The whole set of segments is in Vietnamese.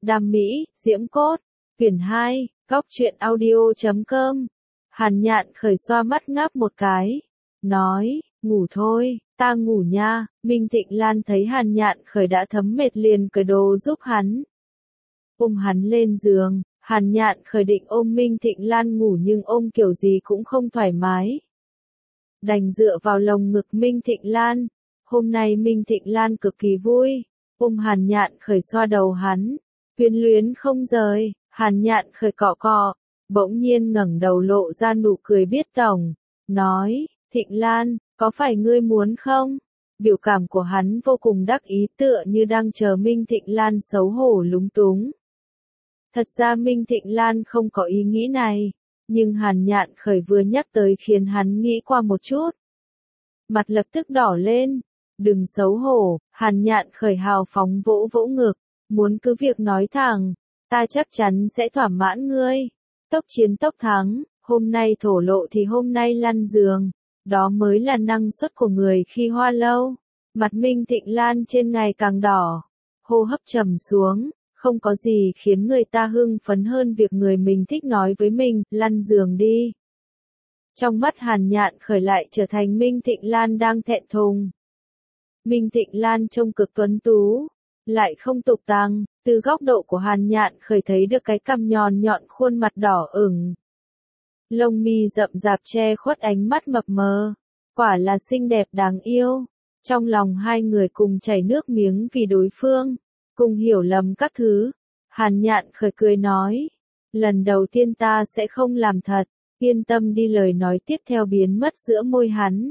Đam mỹ, diễm cốt. Quyển 2, góc truyện audio.com. Hàn Nhạn khởi xoa mắt ngáp một cái. Nói, ngủ thôi, ta ngủ nha. Minh Thịnh Lan thấy Hàn Nhạn khởi đã thấm mệt liền cởi đồ giúp hắn. Ôm hắn lên giường, Hàn Nhạn khởi định ôm Minh Thịnh Lan ngủ nhưng ôm kiểu gì cũng không thoải mái. Đành dựa vào lồng ngực Minh Thịnh Lan. Hôm nay Minh Thịnh Lan cực kỳ vui. Ôm Hàn Nhạn khởi xoa đầu hắn. Quyến luyến không rời, Hàn Nhạn khởi cọ cọ. Bỗng nhiên ngẩng đầu lộ ra nụ cười biết tổng. Nói, Thịnh Lan, có phải ngươi muốn không? Biểu cảm của hắn vô cùng đắc ý tựa như đang chờ Minh Thịnh Lan xấu hổ lúng túng. Thật ra Minh Thịnh Lan không có ý nghĩ này. Nhưng Hàn Nhạn khởi vừa nhắc tới khiến hắn nghĩ qua một chút. Mặt lập tức đỏ lên. Đừng xấu hổ, Hàn Nhạn khởi hào phóng vỗ vỗ ngực. Muốn cứ việc nói thẳng, ta chắc chắn sẽ thỏa mãn ngươi. Tốc chiến tốc thắng, hôm nay thổ lộ thì hôm nay lăn giường. Đó mới là năng suất của người khi hoa lâu. Mặt Minh Thịnh Lan trên ngày càng đỏ. Hô hấp trầm xuống. Không có gì khiến người ta hưng phấn hơn việc người mình thích nói với mình, lăn giường đi. Trong mắt Hàn Nhạn khởi lại trở thành Minh Thịnh Lan đang thẹn thùng. Minh Thịnh Lan trông cực tuấn tú, lại không tục tằng, từ góc độ của Hàn Nhạn khởi thấy được cái cằm nhọn nhọn khuôn mặt đỏ ửng. Lông mi rậm rạp che khuất ánh mắt mập mờ, quả là xinh đẹp đáng yêu. Trong lòng hai người cùng chảy nước miếng vì đối phương. Cùng hiểu lầm các thứ. Hàn Nhạn khởi cười nói. Lần đầu tiên ta sẽ không làm thật. Yên tâm đi, lời nói tiếp theo biến mất giữa môi hắn.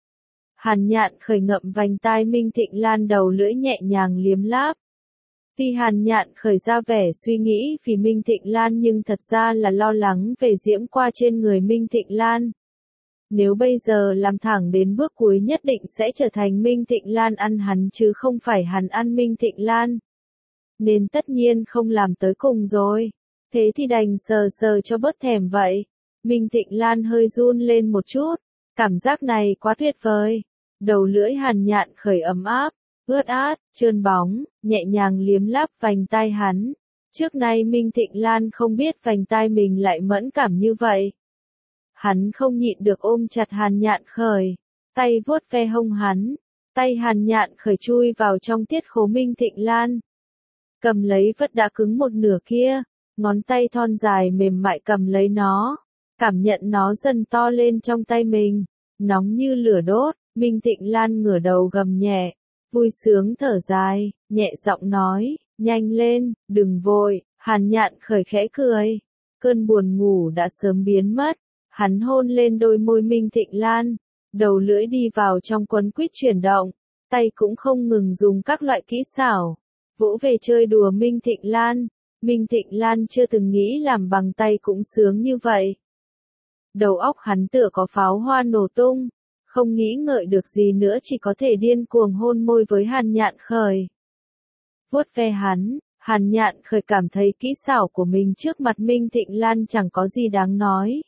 Hàn Nhạn khởi ngậm vành tai Minh Thịnh Lan đầu lưỡi nhẹ nhàng liếm láp. Tuy Hàn Nhạn khởi ra vẻ suy nghĩ vì Minh Thịnh Lan nhưng thật ra là lo lắng về diễm qua trên người Minh Thịnh Lan. Nếu bây giờ làm thẳng đến bước cuối nhất định sẽ trở thành Minh Thịnh Lan ăn hắn chứ không phải hắn ăn Minh Thịnh Lan. Nên tất nhiên không làm tới cùng rồi. Thế thì đành sờ sờ cho bớt thèm vậy. Minh Thịnh Lan hơi run lên một chút. Cảm giác này quá tuyệt vời. Đầu lưỡi Hàn Nhạn khởi ấm áp, ướt át, trơn bóng, nhẹ nhàng liếm láp vành tai hắn. Trước nay Minh Thịnh Lan không biết vành tai mình lại mẫn cảm như vậy. Hắn không nhịn được ôm chặt Hàn Nhạn khởi. Tay vuốt ve hông hắn. Tay Hàn Nhạn khởi chui vào trong tiết khố Minh Thịnh Lan. Cầm lấy vật đã cứng một nửa kia, ngón tay thon dài mềm mại cầm lấy nó, cảm nhận nó dần to lên trong tay mình, nóng như lửa đốt. Minh Thịnh Lan ngửa đầu gầm nhẹ, vui sướng thở dài, nhẹ giọng nói, nhanh lên, đừng vội. Hàn Nhạn khởi khẽ cười, cơn buồn ngủ đã sớm biến mất, hắn hôn lên đôi môi Minh Thịnh Lan, đầu lưỡi đi vào trong quấn quýt chuyển động, tay cũng không ngừng dùng các loại kỹ xảo. Vỗ về chơi đùa Minh Thịnh Lan. Minh Thịnh Lan chưa từng nghĩ làm bằng tay cũng sướng như vậy. Đầu óc hắn tựa có pháo hoa nổ tung. Không nghĩ ngợi được gì nữa, chỉ có thể điên cuồng hôn môi với Hàn Nhạn khởi. Vuốt ve hắn, Hàn Nhạn khởi cảm thấy kỹ xảo của mình trước mặt Minh Thịnh Lan chẳng có gì đáng nói.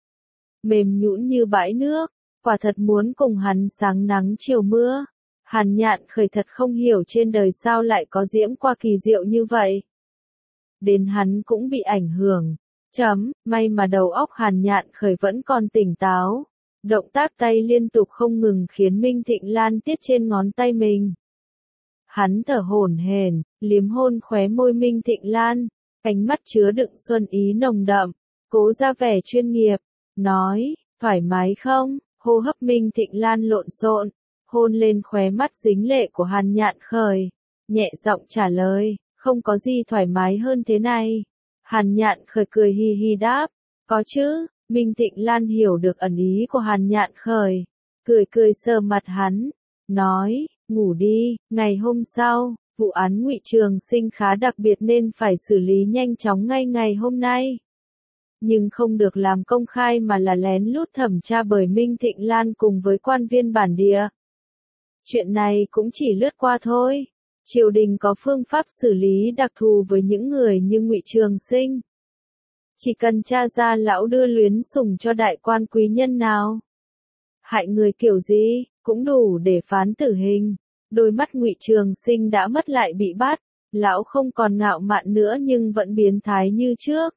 Mềm nhũn như bãi nước, quả thật muốn cùng hắn sáng nắng chiều mưa. Hàn Nhạn khởi thật không hiểu trên đời sao lại có diễm qua kỳ diệu như vậy. Đến hắn cũng bị ảnh hưởng. May mà đầu óc Hàn Nhạn khởi vẫn còn tỉnh táo. Động tác tay liên tục không ngừng khiến Minh Thịnh Lan tiết trên ngón tay mình. Hắn thở hổn hển, liếm hôn khóe môi Minh Thịnh Lan, ánh mắt chứa đựng xuân ý nồng đậm, cố ra vẻ chuyên nghiệp, nói, thoải mái không? Hô hấp Minh Thịnh Lan lộn xộn. Hôn lên khóe mắt dính lệ của Hàn Nhạn khởi, nhẹ giọng trả lời, không có gì thoải mái hơn thế này. Hàn Nhạn khởi cười hi hi đáp, có chứ. Minh Thịnh Lan hiểu được ẩn ý của Hàn Nhạn khởi, cười cười sờ mặt hắn, nói, ngủ đi. Ngày hôm sau, vụ án Ngụy Trường Sinh khá đặc biệt nên phải xử lý nhanh chóng ngay ngày hôm nay. Nhưng không được làm công khai mà là lén lút thẩm tra bởi Minh Thịnh Lan cùng với quan viên bản địa. Chuyện này cũng chỉ lướt qua thôi. Triều đình có phương pháp xử lý đặc thù với những người như Ngụy Trường Sinh. Chỉ cần tra ra lão đưa luyến sủng cho đại quan quý nhân nào, hại người kiểu gì, cũng đủ để phán tử hình. Đôi mắt Ngụy Trường Sinh đã mất lại bị bắt, Lão không còn ngạo mạn nữa nhưng vẫn biến thái như trước.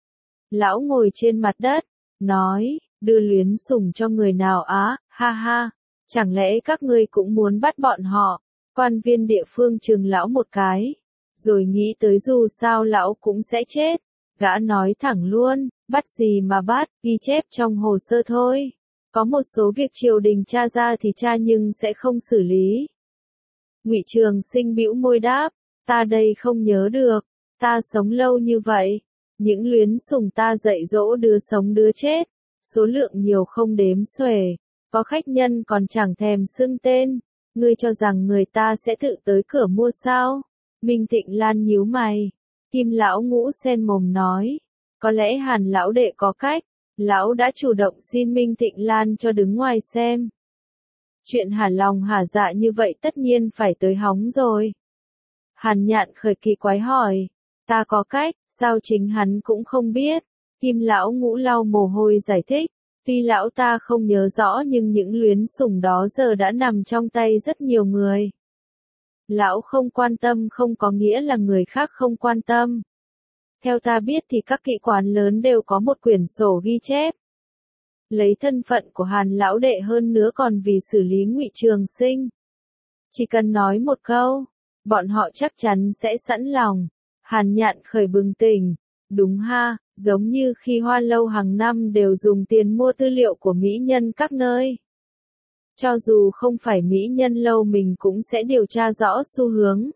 Lão ngồi trên mặt đất, nói, đưa luyến sủng cho người nào á, ha ha, chẳng lẽ các ngươi cũng muốn bắt bọn họ? Quan viên địa phương chừng lão một cái, rồi nghĩ tới dù sao lão cũng sẽ chết. Gã nói thẳng luôn, bắt gì mà bắt, ghi chép trong hồ sơ thôi. Có một số việc triều đình tra ra thì tra nhưng sẽ không xử lý. Ngụy Trường Sinh bĩu môi đáp, ta đây không nhớ được, ta sống lâu như vậy, những luyến sủng ta dạy dỗ đứa sống đứa chết, số lượng nhiều không đếm xuể, có khách nhân còn chẳng thèm xưng tên, ngươi cho rằng người ta sẽ tự tới cửa mua sao? Minh Thịnh Lan nhíu mày, Kim lão ngũ sen mồm nói, có lẽ Hàn lão đệ có cách, lão đã chủ động xin Minh Thịnh Lan cho đứng ngoài xem. Chuyện hả lòng hả dạ như vậy tất nhiên phải tới hóng rồi. Hàn Nhạn khởi kỳ quái hỏi, ta có cách, sao chính hắn cũng không biết. Kim lão ngũ lau mồ hôi giải thích, tuy lão ta không nhớ rõ nhưng những luyến sủng đó giờ đã nằm trong tay rất nhiều người. Lão không quan tâm không có nghĩa là người khác không quan tâm. Theo ta biết thì các kỵ quán lớn đều có một quyển sổ ghi chép. Lấy thân phận của Hàn lão đệ hơn nữa còn vì xử lý Ngụy Trường Sinh. Chỉ cần nói một câu, bọn họ chắc chắn sẽ sẵn lòng. Hàn Nhạn khởi bừng tỉnh, đúng ha, giống như khi Hoa Lâu hàng năm đều dùng tiền mua tư liệu của mỹ nhân các nơi. Cho dù không phải mỹ nhân lâu mình cũng sẽ điều tra rõ xu hướng.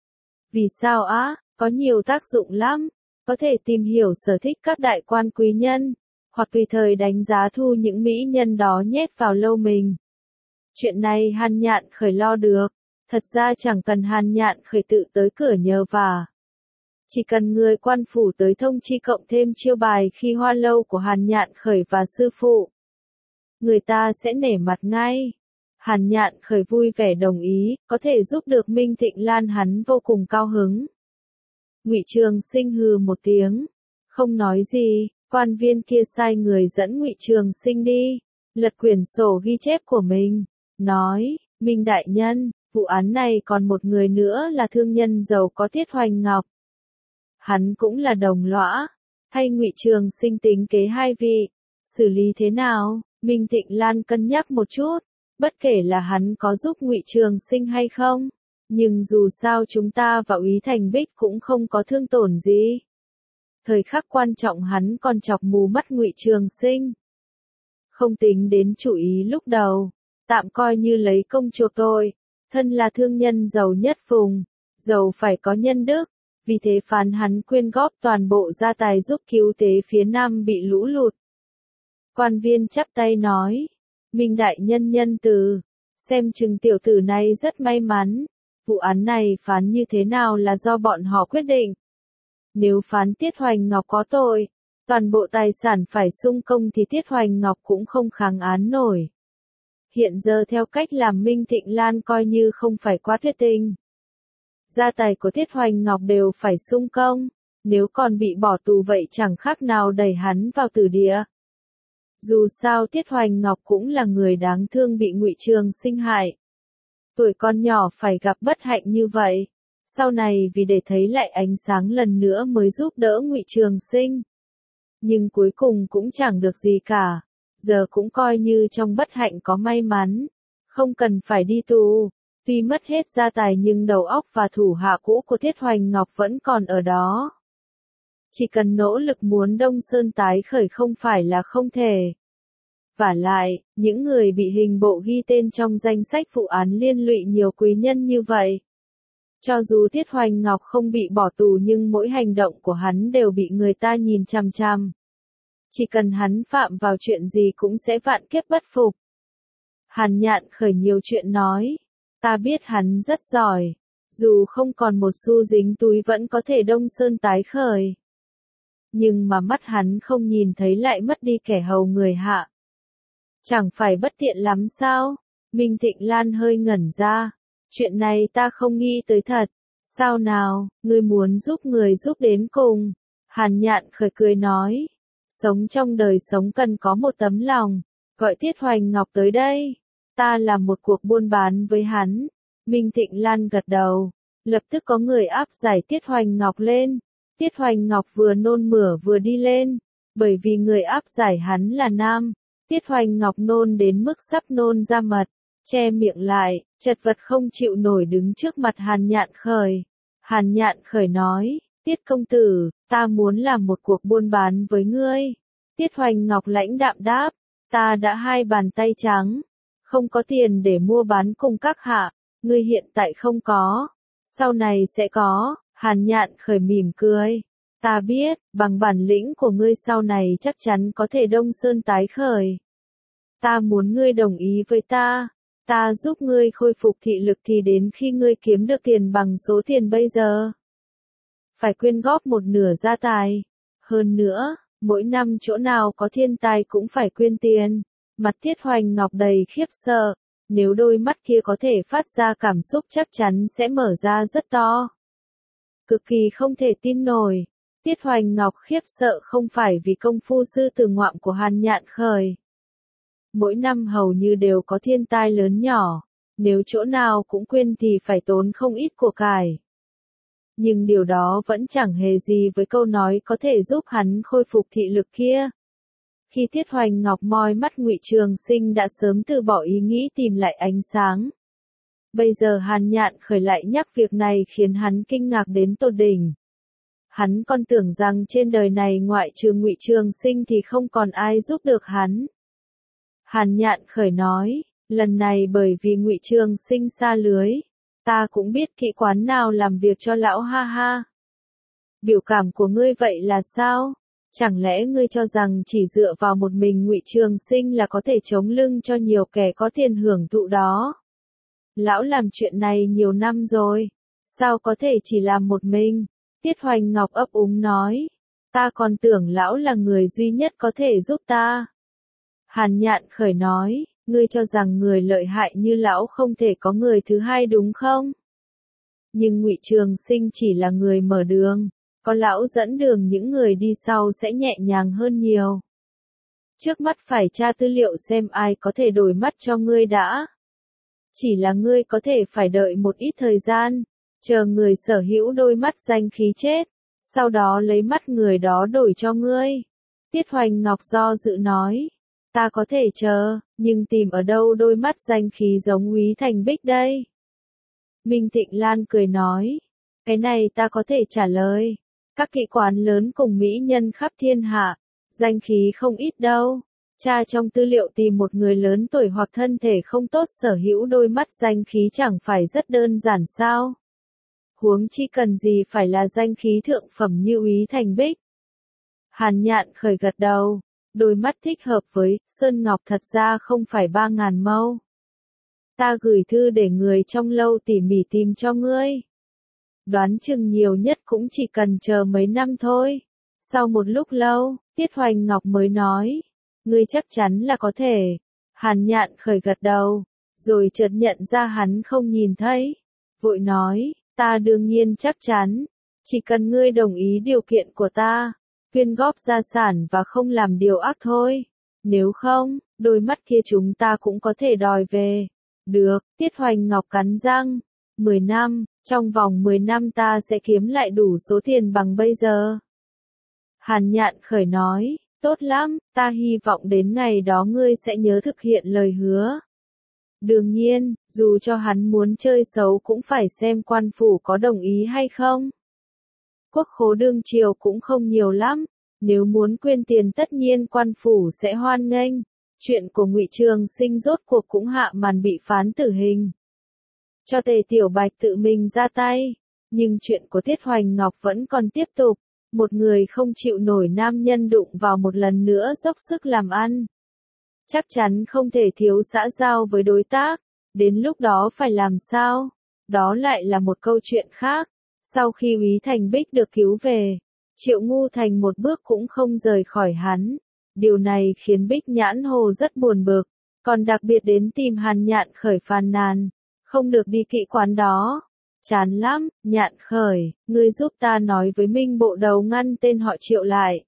Vì sao á, có nhiều tác dụng lắm, có thể tìm hiểu sở thích các đại quan quý nhân, hoặc tùy thời đánh giá thu những mỹ nhân đó nhét vào lâu mình. Chuyện này Hàn Nhạn khởi lo được, thật ra chẳng cần Hàn Nhạn khởi tự tới cửa nhờ vả. Chỉ cần người quan phủ tới thông chi cộng thêm chiêu bài khi Hoa Lâu của Hàn Nhạn khởi và sư phụ. Người ta sẽ nể mặt ngay. Hàn Nhạn khởi vui vẻ đồng ý, có thể giúp được Minh Thịnh Lan hắn vô cùng cao hứng. Ngụy Trường Sinh hừ một tiếng, không nói gì, quan viên kia sai người dẫn Ngụy Trường Sinh đi, lật quyển sổ ghi chép của mình, nói, Minh đại nhân, vụ án này còn một người nữa là thương nhân giàu có Tiết Hoành Ngọc. Hắn cũng là đồng lõa, hay Ngụy Trường Sinh tính kế hai vị, xử lý thế nào? Minh Thịnh Lan cân nhắc một chút, bất kể là hắn có giúp Ngụy Trường Sinh hay không, nhưng dù sao chúng ta và Úy Thành Bích cũng không có thương tổn gì. Thời khắc quan trọng hắn còn chọc mù mắt Ngụy Trường Sinh. Không tính đến chủ ý lúc đầu, tạm coi như lấy công chuộc tội, thân là thương nhân giàu nhất vùng, giàu phải có nhân đức, vì thế phán hắn quyên góp toàn bộ gia tài giúp cứu tế phía Nam bị lũ lụt. Quan viên chắp tay nói, Minh đại nhân nhân từ, xem chừng tiểu tử này rất may mắn, vụ án này phán như thế nào là do bọn họ quyết định. Nếu phán Tiết Hoành Ngọc có tội, toàn bộ tài sản phải sung công thì Tiết Hoành Ngọc cũng không kháng án nổi. Hiện giờ theo cách làm Minh Thịnh Lan coi như không phải quá thuyết tình. Gia tài của Tiết Hoành Ngọc đều phải sung công, nếu còn bị bỏ tù vậy chẳng khác nào đẩy hắn vào tử địa. Dù sao Tiết Hoành Ngọc cũng là người đáng thương bị Ngụy Trường Sinh hại. Tuổi con nhỏ phải gặp bất hạnh như vậy, sau này vì để thấy lại ánh sáng lần nữa mới giúp đỡ Ngụy Trường Sinh. Nhưng cuối cùng cũng chẳng được gì cả, giờ cũng coi như trong bất hạnh có may mắn, không cần phải đi tù. Tuy mất hết gia tài nhưng đầu óc và thủ hạ cũ của Tiết Hoành Ngọc vẫn còn ở đó. Chỉ cần nỗ lực muốn Đông Sơn tái khởi không phải là không thể. Vả lại, những người bị hình bộ ghi tên trong danh sách vụ án liên lụy nhiều quý nhân như vậy. Cho dù Tiết Hoành Ngọc không bị bỏ tù nhưng mỗi hành động của hắn đều bị người ta nhìn chằm chằm. Chỉ cần hắn phạm vào chuyện gì cũng sẽ vạn kiếp bất phục. Hàn Nhạn khởi nhiều chuyện nói. Ta biết hắn rất giỏi, dù không còn một xu dính túi vẫn có thể Đông Sơn tái khởi. Nhưng mà mắt hắn không nhìn thấy lại mất đi kẻ hầu người hạ. Chẳng phải bất tiện lắm sao? Minh Thịnh Lan hơi ngẩn ra. Chuyện này ta không nghĩ tới thật. Sao nào, ngươi muốn giúp người giúp đến cùng. Hàn Nhạn khởi cười nói. Sống trong đời sống cần có một tấm lòng. Gọi Tiết Hoành Ngọc tới đây. Ta làm một cuộc buôn bán với hắn. Minh Thịnh Lan gật đầu. Lập tức có người áp giải Tiết Hoành Ngọc lên. Tiết Hoành Ngọc vừa nôn mửa vừa đi lên, bởi vì người áp giải hắn là nam. Tiết Hoành Ngọc nôn đến mức sắp nôn ra mật, che miệng lại, chật vật không chịu nổi đứng trước mặt Hàn Nhạn Khởi. Hàn Nhạn Khởi nói, Tiết công tử, ta muốn làm một cuộc buôn bán với ngươi. Tiết Hoành Ngọc lãnh đạm đáp, ta đã hai bàn tay trắng, không có tiền để mua bán cùng các hạ, ngươi hiện tại không có, sau này sẽ có. Hàn Nhạn Khởi mỉm cười, ta biết, bằng bản lĩnh của ngươi sau này chắc chắn có thể đông sơn tái khởi. Ta muốn ngươi đồng ý với ta giúp ngươi khôi phục thị lực thì đến khi ngươi kiếm được tiền bằng số tiền bây giờ, phải quyên góp một nửa gia tài. Hơn nữa, mỗi năm chỗ nào có thiên tai cũng phải quyên tiền. Mặt Tiết Hoành Ngọc đầy khiếp sợ, nếu đôi mắt kia có thể phát ra cảm xúc chắc chắn sẽ mở ra rất to. Cực kỳ không thể tin nổi. Tiết Hoành Ngọc khiếp sợ không phải vì công phu sư tử ngoạm của Hàn Nhạn Khởi. Mỗi năm hầu như đều có thiên tai lớn nhỏ, nếu chỗ nào cũng quyên thì phải tốn không ít của cải. Nhưng điều đó vẫn chẳng hề gì với câu nói có thể giúp hắn khôi phục thị lực kia. Khi Tiết Hoành Ngọc moi mắt Ngụy Trường Sinh đã sớm từ bỏ ý nghĩ tìm lại ánh sáng. Bây giờ Hàn Nhạn Khởi lại nhắc việc này khiến hắn kinh ngạc đến tột đỉnh. Hắn còn tưởng rằng trên đời này ngoại trừ Ngụy Trường Sinh thì không còn ai giúp được hắn. Hàn Nhạn Khởi nói, lần này bởi vì Ngụy Trường Sinh xa lưới, ta cũng biết kỹ quán nào làm việc cho lão ha ha. Biểu cảm của ngươi vậy là sao? Chẳng lẽ ngươi cho rằng chỉ dựa vào một mình Ngụy Trường Sinh là có thể chống lưng cho nhiều kẻ có tiền hưởng thụ đó? Lão làm chuyện này nhiều năm rồi, sao có thể chỉ làm một mình? Tiết Hoành Ngọc ấp úng nói, ta còn tưởng lão là người duy nhất có thể giúp ta. Hàn Nhạn Khởi nói, ngươi cho rằng người lợi hại như lão không thể có người thứ hai đúng không? Nhưng Ngụy Trường Sinh chỉ là người mở đường, có lão dẫn đường những người đi sau sẽ nhẹ nhàng hơn nhiều. Trước mắt phải tra tư liệu xem ai có thể đổi mắt cho ngươi đã. Chỉ là ngươi có thể phải đợi một ít thời gian, chờ người sở hữu đôi mắt danh khí chết, sau đó lấy mắt người đó đổi cho ngươi. Tiết Hoành Ngọc do dự nói, ta có thể chờ, nhưng tìm ở đâu đôi mắt danh khí giống Úy Thành Bích đây? Minh Thịnh Lan cười nói, cái này ta có thể trả lời. Các kỹ quán lớn cùng mỹ nhân khắp thiên hạ, danh khí không ít đâu. Tra trong tư liệu tìm một người lớn tuổi hoặc thân thể không tốt sở hữu đôi mắt danh khí chẳng phải rất đơn giản sao? Huống chi cần gì phải là danh khí thượng phẩm như Úy Thành Bích. Hàn Nhạn Khởi gật đầu, đôi mắt thích hợp với Sơn Ngọc thật ra không phải 3.000 mâu. Ta gửi thư để người trong lâu tỉ mỉ tìm cho ngươi. Đoán chừng nhiều nhất cũng chỉ cần chờ mấy năm thôi. Sau một lúc lâu, Tiết Hoành Ngọc mới nói, ngươi chắc chắn là có thể. Hàn Nhạn Khởi gật đầu, rồi chợt nhận ra hắn không nhìn thấy. Vội nói, ta đương nhiên chắc chắn, chỉ cần ngươi đồng ý điều kiện của ta, quyên góp gia sản và không làm điều ác thôi. Nếu không, đôi mắt kia chúng ta cũng có thể đòi về. Được, Tiết Hoành Ngọc cắn răng. 10 năm, trong vòng 10 năm ta sẽ kiếm lại đủ số tiền bằng bây giờ. Hàn Nhạn Khởi nói, tốt lắm, ta hy vọng đến ngày đó ngươi sẽ nhớ thực hiện lời hứa. Đương nhiên, dù cho hắn muốn chơi xấu cũng phải xem quan phủ có đồng ý hay không. Quốc khố đương triều cũng không nhiều lắm, nếu muốn quyên tiền tất nhiên quan phủ sẽ hoan nghênh. Chuyện của Ngụy Trường Sinh rốt cuộc cũng hạ màn bị phán tử hình. Cho Tề Tiểu Bạch tự mình ra tay, nhưng chuyện của Tiết Hoành Ngọc vẫn còn tiếp tục. Một người không chịu nổi nam nhân đụng vào một lần nữa dốc sức làm ăn. Chắc chắn không thể thiếu xã giao với đối tác, đến lúc đó phải làm sao? Đó lại là một câu chuyện khác. Sau khi Úy Thành Bích được cứu về, Triệu Ngu Thành một bước cũng không rời khỏi hắn. Điều này khiến Bích Nhãn Hồ rất buồn bực, còn đặc biệt đến tìm Hàn Nhạn Khởi phàn nàn, không được đi kỹ quán đó. Chán lắm, Nhạn Khởi, ngươi giúp ta nói với Minh Bộ Đầu ngăn tên họ Triệu lại.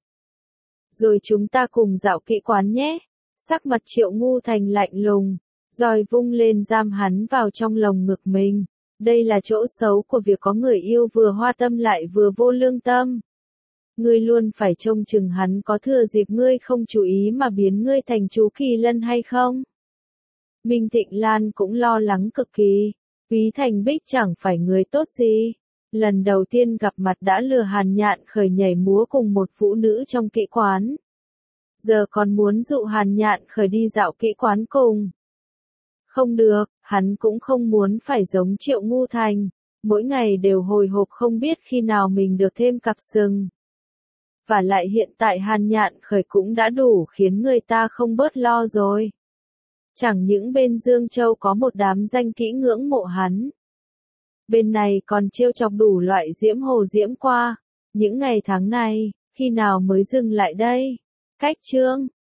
Rồi chúng ta cùng dạo kỹ quán nhé. Sắc mặt Triệu Ngu Thành lạnh lùng, roi vung lên giam hắn vào trong lồng ngực mình. Đây là chỗ xấu của việc có người yêu vừa hoa tâm lại vừa vô lương tâm. Ngươi luôn phải trông chừng hắn có thừa dịp ngươi không chú ý mà biến ngươi thành chú Kỳ Lân hay không. Minh Thịnh Lan cũng lo lắng cực kỳ. Úy Thành Bích chẳng phải người tốt gì. Lần đầu tiên gặp mặt đã lừa Hàn Nhạn Khởi nhảy múa cùng một phụ nữ trong kỹ quán. Giờ còn muốn dụ Hàn Nhạn Khởi đi dạo kỹ quán cùng. Không được, hắn cũng không muốn phải giống Triệu Ngu Thành. Mỗi ngày đều hồi hộp không biết khi nào mình được thêm cặp sừng. Và lại hiện tại Hàn Nhạn Khởi cũng đã đủ khiến người ta không bớt lo rồi. Chẳng những bên Dương Châu có một đám danh kỹ ngưỡng mộ hắn. Bên này còn trêu chọc đủ loại diễm hồ diễm qua. Những ngày tháng này, khi nào mới dừng lại đây? Cách chương